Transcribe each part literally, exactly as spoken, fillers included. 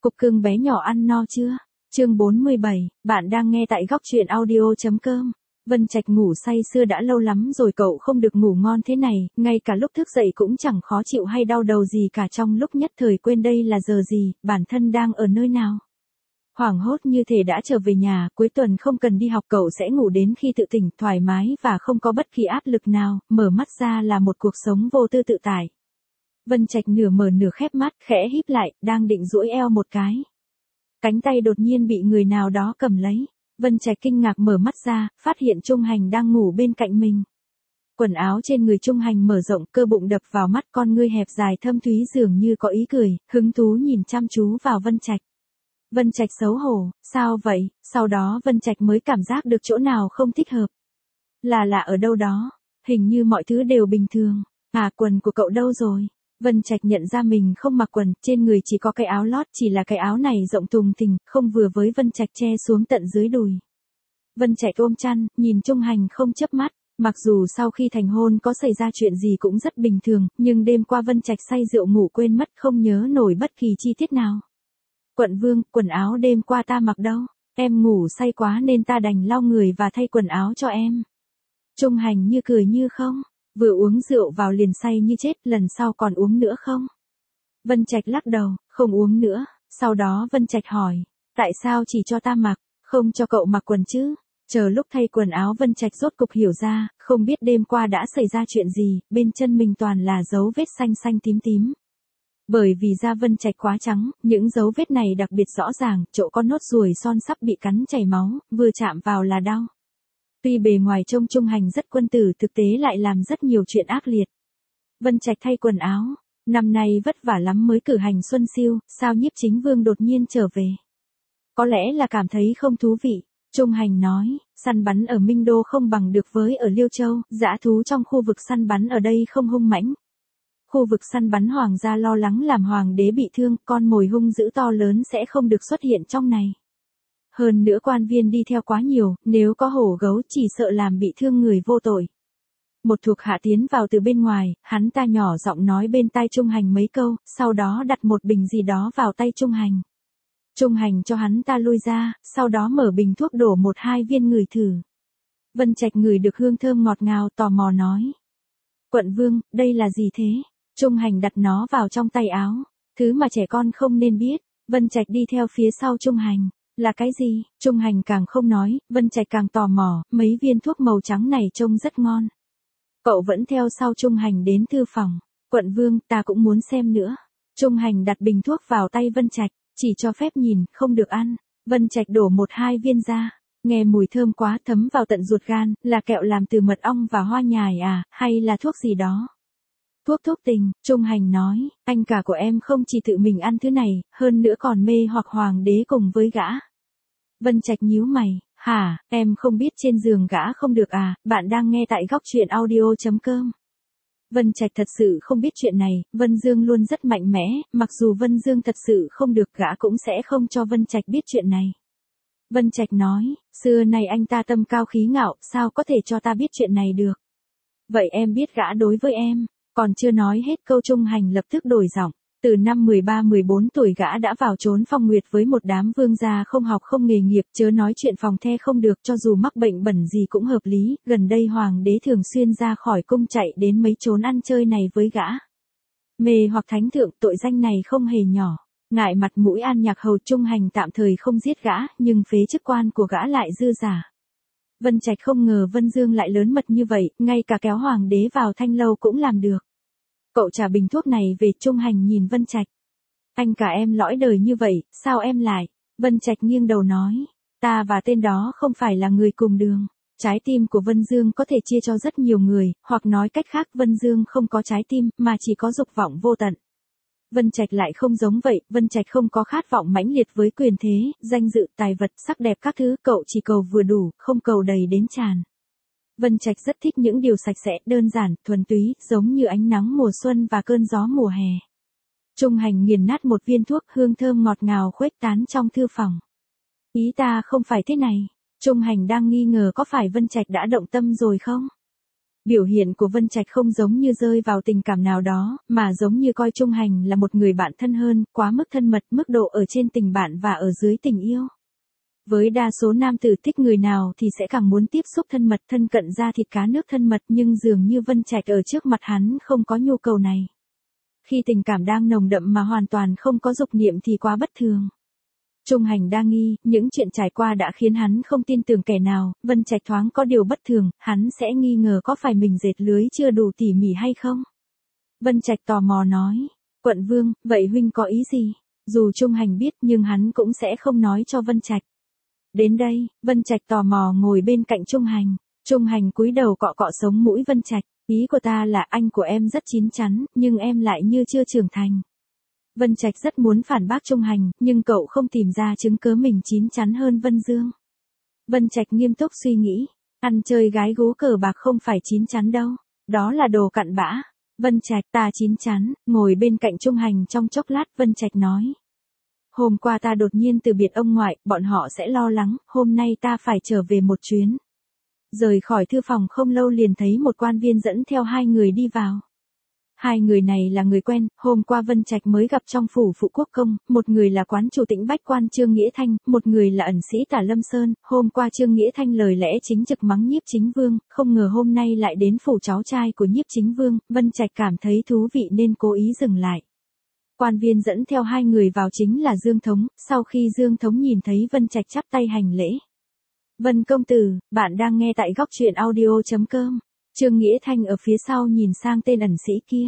Cục cưng bé nhỏ ăn no chưa? Chương bốn mươi bảy, bạn đang nghe tại góc truyện audio.com. Vân Trạch ngủ say sưa đã lâu lắm rồi cậu không được ngủ ngon thế này, ngay cả lúc thức dậy cũng chẳng khó chịu hay đau đầu gì cả, trong lúc nhất thời quên đây là giờ gì, bản thân đang ở nơi nào. Hoảng hốt như thể đã trở về nhà, cuối tuần không cần đi học cậu sẽ ngủ đến khi tự tỉnh, thoải mái và không có bất kỳ áp lực nào, mở mắt ra là một cuộc sống vô tư tự tại. Vân Trạch nửa mở nửa khép mắt, khẽ híp lại, đang định duỗi eo một cái. Cánh tay đột nhiên bị người nào đó cầm lấy. Vân Trạch kinh ngạc mở mắt ra, phát hiện Trung Hành đang ngủ bên cạnh mình. Quần áo trên người Trung Hành mở rộng, cơ bụng đập vào mắt, con ngươi hẹp dài thâm thúy dường như có ý cười, hứng thú nhìn chăm chú vào Vân Trạch. Vân Trạch xấu hổ, sao vậy? Sau đó Vân Trạch mới cảm giác được chỗ nào không thích hợp. Là lạ ở đâu đó, hình như mọi thứ đều bình thường. À, quần của cậu đâu rồi? Vân Trạch nhận ra mình không mặc quần, trên người chỉ có cái áo lót, chỉ là cái áo này rộng thùng thình, không vừa với Vân Trạch che xuống tận dưới đùi. Vân Trạch ôm chăn, nhìn Trung Hành không chớp mắt, mặc dù sau khi thành hôn có xảy ra chuyện gì cũng rất bình thường, nhưng đêm qua Vân Trạch say rượu ngủ quên mất không nhớ nổi bất kỳ chi tiết nào. Quận Vương, quần áo đêm qua ta mặc đâu? Em ngủ say quá nên ta đành lau người và thay quần áo cho em. Trung Hành như cười như không. Vừa uống rượu vào liền say như chết, lần sau còn uống nữa không? Vân Trạch lắc đầu, không uống nữa. Sau đó Vân Trạch hỏi, tại sao chỉ cho ta mặc, không cho cậu mặc quần chứ? Chờ lúc thay quần áo Vân Trạch rốt cục hiểu ra, không biết đêm qua đã xảy ra chuyện gì, bên chân mình toàn là dấu vết xanh xanh tím tím. Bởi vì da Vân Trạch quá trắng, những dấu vết này đặc biệt rõ ràng, chỗ con nốt ruồi son sắp bị cắn chảy máu, vừa chạm vào là đau. Tuy bề ngoài trông Trung Hành rất quân tử, thực tế lại làm rất nhiều chuyện ác liệt. Vân Trạch thay quần áo, năm nay vất vả lắm mới cử hành xuân siêu, sao Nhiếp Chính Vương đột nhiên trở về? Có lẽ là cảm thấy không thú vị, Trung Hành nói, săn bắn ở Minh Đô không bằng được với ở Liêu Châu, dã thú trong khu vực săn bắn ở đây không hung mãnh. Khu vực săn bắn hoàng gia lo lắng làm hoàng đế bị thương, con mồi hung dữ to lớn sẽ không được xuất hiện trong này. Hơn nữa quan viên đi theo quá nhiều, nếu có hổ gấu chỉ sợ làm bị thương người vô tội. Một thuộc hạ tiến vào từ bên ngoài, hắn ta nhỏ giọng nói bên tai Trung Hành mấy câu, sau đó đặt một bình gì đó vào tay Trung Hành. Trung Hành cho hắn ta lui ra, sau đó mở bình thuốc đổ một hai viên ngửi thử. Vân Trạch ngửi được hương thơm ngọt ngào, tò mò nói. Quận Vương, đây là gì thế? Trung Hành đặt nó vào trong tay áo. Thứ mà trẻ con không nên biết. Vân Trạch đi theo phía sau Trung Hành. Là cái gì? Trung Hành càng không nói, Vân Trạch càng tò mò, mấy viên thuốc màu trắng này trông rất ngon. Cậu vẫn theo sau Trung Hành đến thư phòng. Quận Vương, ta cũng muốn xem nữa. Trung Hành đặt bình thuốc vào tay Vân Trạch, chỉ cho phép nhìn, không được ăn. Vân Trạch đổ một hai viên ra. Nghe mùi thơm quá, thấm vào tận ruột gan, là kẹo làm từ mật ong và hoa nhài à, hay là thuốc gì đó? Thuốc thuốc tình, Trung Hành nói, anh cả của em không chỉ tự mình ăn thứ này, hơn nữa còn mê hoặc hoàng đế cùng với gã. Vân Trạch nhíu mày, hả, em không biết trên giường gã không được à, bạn đang nghe tại góc truyện audio.com. Vân Trạch thật sự không biết chuyện này, Vân Dương luôn rất mạnh mẽ, mặc dù Vân Dương thật sự không được gã cũng sẽ không cho Vân Trạch biết chuyện này. Vân Trạch nói, xưa này anh ta tâm cao khí ngạo, sao có thể cho ta biết chuyện này được. Vậy em biết gã đối với em. Còn chưa nói hết câu Trung Hành lập tức đổi giọng. Từ năm mười ba mười bốn tuổi gã đã vào trốn phong nguyệt với một đám vương gia không học không nghề nghiệp, chớ nói chuyện phòng the không được, cho dù mắc bệnh bẩn gì cũng hợp lý, gần đây hoàng đế thường xuyên ra khỏi cung chạy đến mấy chốn ăn chơi này với gã. Mê hoặc thánh thượng, tội danh này không hề nhỏ. Ngại mặt mũi An Nhạc Hầu, Trung Hành tạm thời không giết gã, nhưng phế chức quan của gã lại dư giả. Vân Trạch không ngờ Vân Dương lại lớn mật như vậy, ngay cả kéo hoàng đế vào thanh lâu cũng làm được. Cậu trả bình thuốc này về. Trung Hành nhìn Vân Trạch. Anh cả em lõi đời như vậy, sao em lại? Vân Trạch nghiêng đầu nói, ta và tên đó không phải là người cùng đường. Trái tim của Vân Dương có thể chia cho rất nhiều người, hoặc nói cách khác Vân Dương không có trái tim, mà chỉ có dục vọng vô tận. Vân Trạch lại không giống vậy, Vân Trạch không có khát vọng mãnh liệt với quyền thế, danh dự, tài vật, sắc đẹp các thứ, cậu chỉ cầu vừa đủ, không cầu đầy đến tràn. Vân Trạch rất thích những điều sạch sẽ, đơn giản, thuần túy, giống như ánh nắng mùa xuân và cơn gió mùa hè. Trung Hành nghiền nát một viên thuốc, hương thơm ngọt ngào khuếch tán trong thư phòng. Ý ta không phải thế này. Trung Hành đang nghi ngờ có phải Vân Trạch đã động tâm rồi không? Biểu hiện của Vân Trạch không giống như rơi vào tình cảm nào đó, mà giống như coi Trung Hành là một người bạn thân hơn, quá mức thân mật, mức độ ở trên tình bạn và ở dưới tình yêu. Với đa số nam tử thích người nào thì sẽ càng muốn tiếp xúc thân mật, thân cận da thịt cá nước thân mật, nhưng dường như Vân Trạch ở trước mặt hắn không có nhu cầu này. Khi tình cảm đang nồng đậm mà hoàn toàn không có dục niệm thì quá bất thường. Trung Hành đa nghi, những chuyện trải qua đã khiến hắn không tin tưởng kẻ nào, Vân Trạch thoáng có điều bất thường, hắn sẽ nghi ngờ có phải mình dệt lưới chưa đủ tỉ mỉ hay không. Vân Trạch tò mò nói, quận vương, vậy huynh có ý gì? Dù Trung Hành biết nhưng hắn cũng sẽ không nói cho Vân Trạch. Đến đây, Vân Trạch tò mò ngồi bên cạnh Trung Hành. Trung Hành cúi đầu cọ cọ sống mũi Vân Trạch. Ý của ta là anh của em rất chín chắn, nhưng em lại như chưa trưởng thành. Vân Trạch rất muốn phản bác Trung Hành, nhưng cậu không tìm ra chứng cớ mình chín chắn hơn Vân Dương. Vân Trạch nghiêm túc suy nghĩ. Ăn chơi gái gú cờ bạc không phải chín chắn đâu. Đó là đồ cặn bã. Vân Trạch, ta chín chắn. Ngồi bên cạnh Trung Hành trong chốc lát, Vân Trạch nói. Hôm qua ta đột nhiên từ biệt ông ngoại, bọn họ sẽ lo lắng, hôm nay ta phải trở về một chuyến. Rời khỏi thư phòng không lâu liền thấy một quan viên dẫn theo hai người đi vào. Hai người này là người quen, hôm qua Vân Trạch mới gặp trong phủ phụ quốc công, một người là quán chủ Tĩnh Bách Quan Trương Nghĩa Thanh, một người là ẩn sĩ Tả Lâm Sơn. Hôm qua Trương Nghĩa Thanh lời lẽ chính trực mắng Nhiếp Chính Vương, không ngờ hôm nay lại đến phủ cháu trai của Nhiếp Chính Vương, Vân Trạch cảm thấy thú vị nên cố ý dừng lại. Quan viên dẫn theo hai người vào chính là Dương Thống, sau khi Dương Thống nhìn thấy Vân Trạch chắp tay hành lễ. Vân công tử, bạn đang nghe tại góc truyện audio chấm com. Trương Nghĩa Thanh ở phía sau nhìn sang tên ẩn sĩ kia.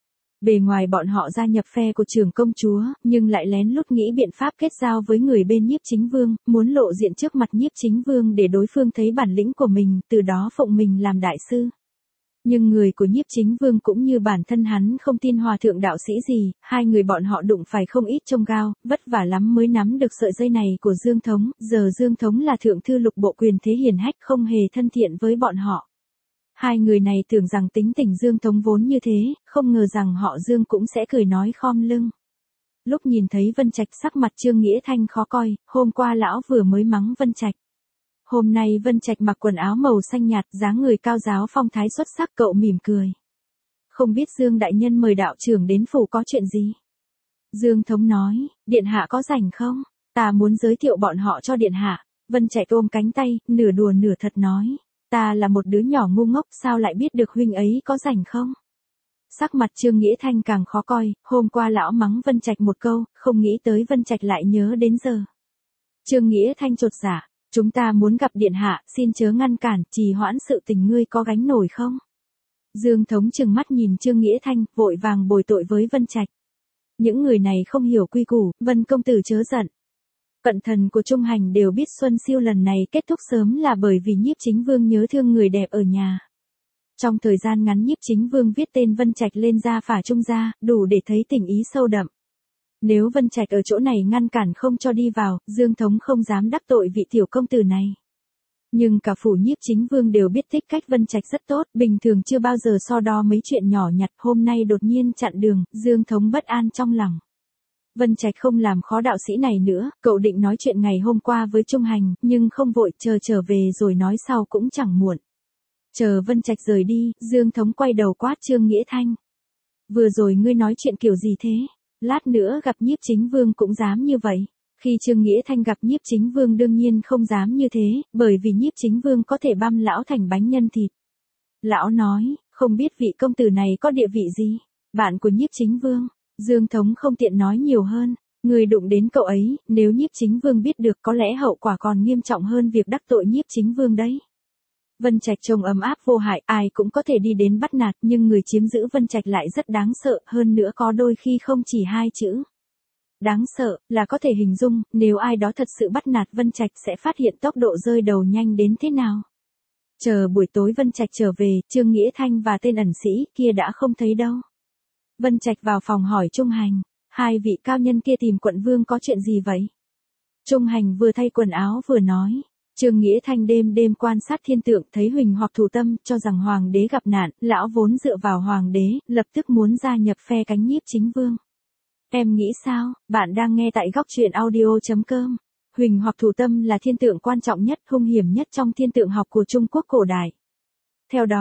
Bề ngoài bọn họ gia nhập phe của trưởng công chúa, nhưng lại lén lút nghĩ biện pháp kết giao với người bên Nhiếp Chính Vương, muốn lộ diện trước mặt Nhiếp Chính Vương để đối phương thấy bản lĩnh của mình, từ đó phụng mình làm đại sư. Nhưng người của Nhiếp Chính Vương cũng như bản thân hắn không tin hòa thượng đạo sĩ gì, hai người bọn họ đụng phải không ít trông gao, vất vả lắm mới nắm được sợi dây này của Dương Thống, giờ Dương Thống là thượng thư lục bộ quyền thế hiển hách không hề thân thiện với bọn họ. Hai người này tưởng rằng tính tình Dương Thống vốn như thế, không ngờ rằng họ Dương cũng sẽ cười nói khom lưng. Lúc nhìn thấy Vân Trạch sắc mặt Trương Nghĩa Thanh khó coi, hôm qua lão vừa mới mắng Vân Trạch. Hôm nay Vân Trạch mặc quần áo màu xanh nhạt, dáng người cao giáo phong thái xuất sắc, cậu mỉm cười. Không biết Dương đại nhân mời đạo trưởng đến phủ có chuyện gì? Dương Thống nói, điện hạ có rảnh không? Ta muốn giới thiệu bọn họ cho điện hạ. Vân Trạch ôm cánh tay, nửa đùa nửa thật nói, ta là một đứa nhỏ ngu ngốc, sao lại biết được huynh ấy có rảnh không? Sắc mặt Trương Nghĩa Thanh càng khó coi, hôm qua lão mắng Vân Trạch một câu, không nghĩ tới Vân Trạch lại nhớ đến giờ. Trương Nghĩa Thanh chột dạ. Chúng ta muốn gặp điện hạ, xin chớ ngăn cản, trì hoãn sự tình, ngươi có gánh nổi không? Dương Thống trừng mắt nhìn Trương Nghĩa Thanh, vội vàng bồi tội với Vân Trạch. Những người này không hiểu quy củ, Vân công tử chớ giận. Cận thần của Trung Hành đều biết Xuân Siêu lần này kết thúc sớm là bởi vì Nhiếp Chính Vương nhớ thương người đẹp ở nhà. Trong thời gian ngắn Nhiếp Chính Vương viết tên Vân Trạch lên gia phả Trung gia, đủ để thấy tình ý sâu đậm. Nếu Vân Trạch ở chỗ này ngăn cản không cho đi vào, Dương Thống không dám đắc tội vị tiểu công tử này. Nhưng cả phủ Nhiếp Chính Vương đều biết thích cách Vân Trạch rất tốt, bình thường chưa bao giờ so đo mấy chuyện nhỏ nhặt, hôm nay đột nhiên chặn đường, Dương Thống bất an trong lòng. Vân Trạch không làm khó đạo sĩ này nữa, cậu định nói chuyện ngày hôm qua với Trung Hành, nhưng không vội, chờ trở về rồi nói sau cũng chẳng muộn. Chờ Vân Trạch rời đi, Dương Thống quay đầu quát Trương Nghĩa Thanh. Vừa rồi ngươi nói chuyện kiểu gì thế? Lát nữa gặp Nhiếp Chính Vương cũng dám như vậy. Khi Trương Nghĩa Thanh gặp Nhiếp Chính Vương đương nhiên không dám như thế, bởi vì Nhiếp Chính Vương có thể băm lão thành bánh nhân thịt. Lão nói, không biết vị công tử này có địa vị gì? Bạn của Nhiếp Chính Vương. Dương Thống không tiện nói nhiều hơn. Người đụng đến cậu ấy, nếu Nhiếp Chính Vương biết được có lẽ hậu quả còn nghiêm trọng hơn việc đắc tội Nhiếp Chính Vương đấy. Vân Trạch trông ấm áp vô hại, ai cũng có thể đi đến bắt nạt, nhưng người chiếm giữ Vân Trạch lại rất đáng sợ, hơn nữa có đôi khi không chỉ hai chữ. Đáng sợ, là có thể hình dung, nếu ai đó thật sự bắt nạt Vân Trạch sẽ phát hiện tốc độ rơi đầu nhanh đến thế nào. Chờ buổi tối Vân Trạch trở về, Trương Nghĩa Thanh và tên ẩn sĩ kia đã không thấy đâu. Vân Trạch vào phòng hỏi Trung Hành, hai vị cao nhân kia tìm quận vương có chuyện gì vậy? Trung Hành vừa thay quần áo vừa nói. Trương Nghĩa Thanh đêm đêm quan sát thiên tượng, thấy Huỳnh hoặc Thủ Tâm, cho rằng hoàng đế gặp nạn, lão vốn dựa vào hoàng đế, lập tức muốn gia nhập phe cánh Nhiếp Chính Vương. Em nghĩ sao? Bạn đang nghe tại góc truyện audio chấm com. Huỳnh hoặc Thủ Tâm là thiên tượng quan trọng nhất, hung hiểm nhất trong thiên tượng học của Trung Quốc cổ đại. Theo đó,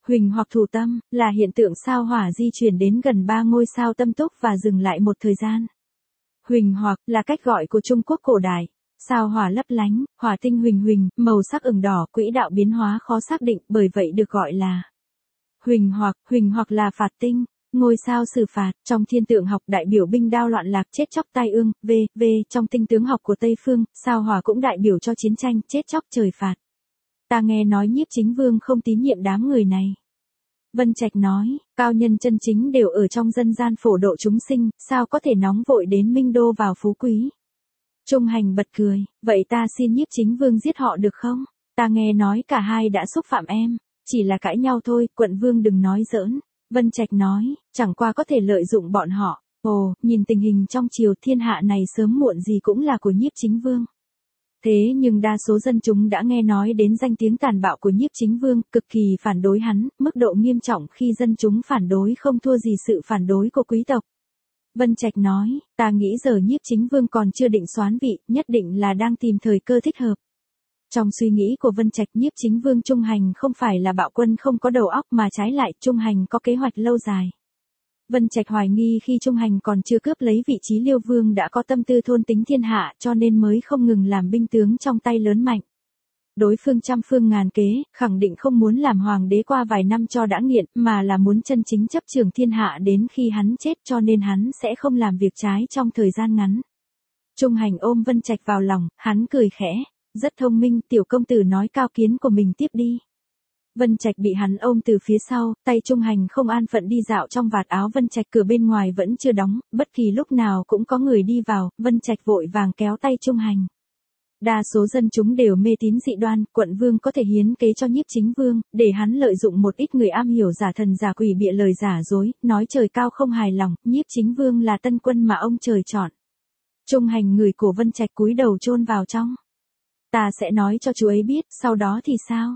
Huỳnh hoặc thủ tâm, là hiện tượng sao hỏa di chuyển đến gần ba ngôi sao tâm túc và dừng lại một thời gian. Huỳnh hoặc, là cách gọi của Trung Quốc cổ đại. Sao hỏa lấp lánh, hỏa tinh huỳnh huỳnh, màu sắc ửng đỏ, quỹ đạo biến hóa khó xác định, bởi vậy được gọi là huỳnh hoặc. Huỳnh hoặc là phạt tinh, ngôi sao xử phạt, trong thiên tượng học đại biểu binh đao loạn lạc, chết chóc tai ương, v, v, trong tinh tướng học của Tây Phương, sao hỏa cũng đại biểu cho chiến tranh, chết chóc trời phạt. Ta nghe nói Nhiếp Chính Vương không tín nhiệm đám người này. Vân Trạch nói, cao nhân chân chính đều ở trong dân gian phổ độ chúng sinh, sao có thể nóng vội đến Minh Đô vào phú quý. Trung Hành bật cười, vậy ta xin Nhiếp Chính Vương giết họ được không? Ta nghe nói cả hai đã xúc phạm em, chỉ là cãi nhau thôi, quận vương đừng nói giỡn. Vân Trạch nói, chẳng qua có thể lợi dụng bọn họ. Ồ, nhìn tình hình trong triều thiên hạ này sớm muộn gì cũng là của Nhiếp Chính Vương. Thế nhưng đa số dân chúng đã nghe nói đến danh tiếng tàn bạo của Nhiếp Chính Vương, cực kỳ phản đối hắn, mức độ nghiêm trọng khi dân chúng phản đối không thua gì sự phản đối của quý tộc. Vân Trạch nói, ta nghĩ giờ Nhiếp Chính Vương còn chưa định soán vị, nhất định là đang tìm thời cơ thích hợp. Trong suy nghĩ của Vân Trạch, Nhiếp Chính Vương Trung Hành không phải là bạo quân không có đầu óc mà trái lại Trung Hành có kế hoạch lâu dài. Vân Trạch hoài nghi khi Trung Hành còn chưa cướp lấy vị trí Liêu Vương đã có tâm tư thôn tính thiên hạ cho nên mới không ngừng làm binh tướng trong tay lớn mạnh. Đối phương trăm phương ngàn kế, khẳng định không muốn làm hoàng đế qua vài năm cho đã nghiện, mà là muốn chân chính chấp trường thiên hạ đến khi hắn chết, cho nên hắn sẽ không làm việc trái trong thời gian ngắn. Trung Hành ôm Vân Trạch vào lòng, hắn cười khẽ, rất thông minh, tiểu công tử nói cao kiến của mình tiếp đi. Vân Trạch bị hắn ôm từ phía sau, tay Trung Hành không an phận đi dạo trong vạt áo Vân Trạch, cửa bên ngoài vẫn chưa đóng, bất kỳ lúc nào cũng có người đi vào, Vân Trạch vội vàng kéo tay Trung Hành. Đa số dân chúng đều mê tín dị đoan, quận vương có thể hiến kế cho Nhiếp Chính Vương, để hắn lợi dụng một ít người am hiểu giả thần giả quỷ bịa lời giả dối, nói trời cao không hài lòng, Nhiếp Chính Vương là tân quân mà ông trời chọn. Trung Hành người của Vân Trạch cúi đầu chôn vào trong. Ta sẽ nói cho chú ấy biết, sau đó thì sao?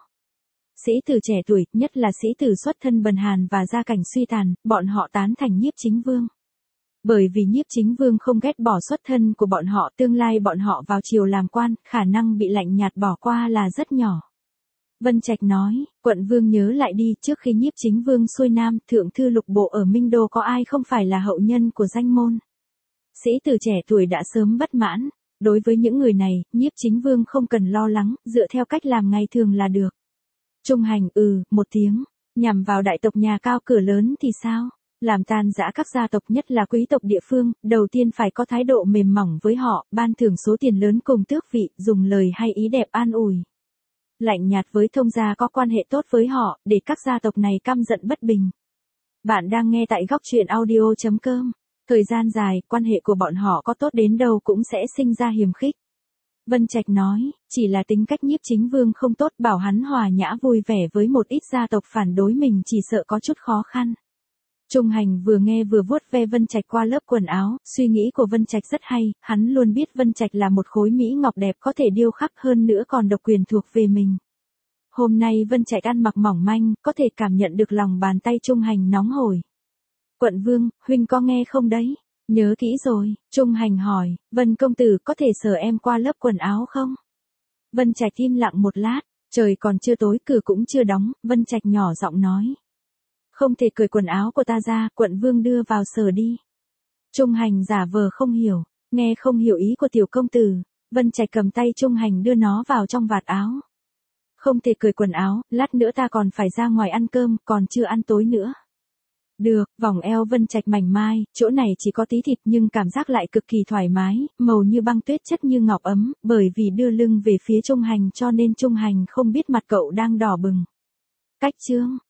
Sĩ tử trẻ tuổi, nhất là sĩ tử xuất thân bần hàn và gia cảnh suy tàn, bọn họ tán thành Nhiếp Chính Vương. Bởi vì Nhiếp Chính Vương không ghét bỏ xuất thân của bọn họ, tương lai bọn họ vào triều làm quan, khả năng bị lạnh nhạt bỏ qua là rất nhỏ. Vân Trạch nói, quận vương nhớ lại đi, trước khi Nhiếp Chính Vương xuôi nam, thượng thư lục bộ ở Minh Đô có ai không phải là hậu nhân của danh môn. Sĩ tử trẻ tuổi đã sớm bất mãn, đối với những người này, Nhiếp Chính Vương không cần lo lắng, dựa theo cách làm ngày thường là được. Trung Hành ừ, một tiếng, nhằm vào đại tộc nhà cao cửa lớn thì sao? Làm tan rã các gia tộc, nhất là quý tộc địa phương, đầu tiên phải có thái độ mềm mỏng với họ, ban thưởng số tiền lớn cùng tước vị, dùng lời hay ý đẹp an ủi. Lạnh nhạt với thông gia có quan hệ tốt với họ, để các gia tộc này căm giận bất bình. Bạn đang nghe tại góc truyện audio chấm com. Thời gian dài, quan hệ của bọn họ có tốt đến đâu cũng sẽ sinh ra hiềm khích. Vân Trạch nói, chỉ là tính cách Nhiếp Chính Vương không tốt, bảo hắn hòa nhã vui vẻ với một ít gia tộc phản đối mình chỉ sợ có chút khó khăn. Trung Hành vừa nghe vừa vuốt ve Vân Trạch qua lớp quần áo, suy nghĩ của Vân Trạch rất hay, hắn luôn biết Vân Trạch là một khối mỹ ngọc đẹp có thể điêu khắc, hơn nữa còn độc quyền thuộc về mình. Hôm nay Vân Trạch ăn mặc mỏng manh, có thể cảm nhận được lòng bàn tay Trung Hành nóng hổi. Quận vương, huynh có nghe không đấy? Nhớ kỹ rồi, Trung Hành hỏi, Vân công tử có thể sờ em qua lớp quần áo không? Vân Trạch im lặng một lát, trời còn chưa tối, cửa cũng chưa đóng, Vân Trạch nhỏ giọng nói. Không thể cởi quần áo của ta ra, quận vương đưa vào sờ đi. Trung Hành giả vờ không hiểu, nghe không hiểu ý của tiểu công tử, Vân Trạch cầm tay Trung Hành đưa nó vào trong vạt áo. Không thể cởi quần áo, lát nữa ta còn phải ra ngoài ăn cơm, còn chưa ăn tối nữa. Được, vòng eo Vân Trạch mảnh mai, chỗ này chỉ có tí thịt nhưng cảm giác lại cực kỳ thoải mái, màu như băng tuyết, chất như ngọc ấm, bởi vì đưa lưng về phía Trung Hành cho nên Trung Hành không biết mặt cậu đang đỏ bừng. Cách chương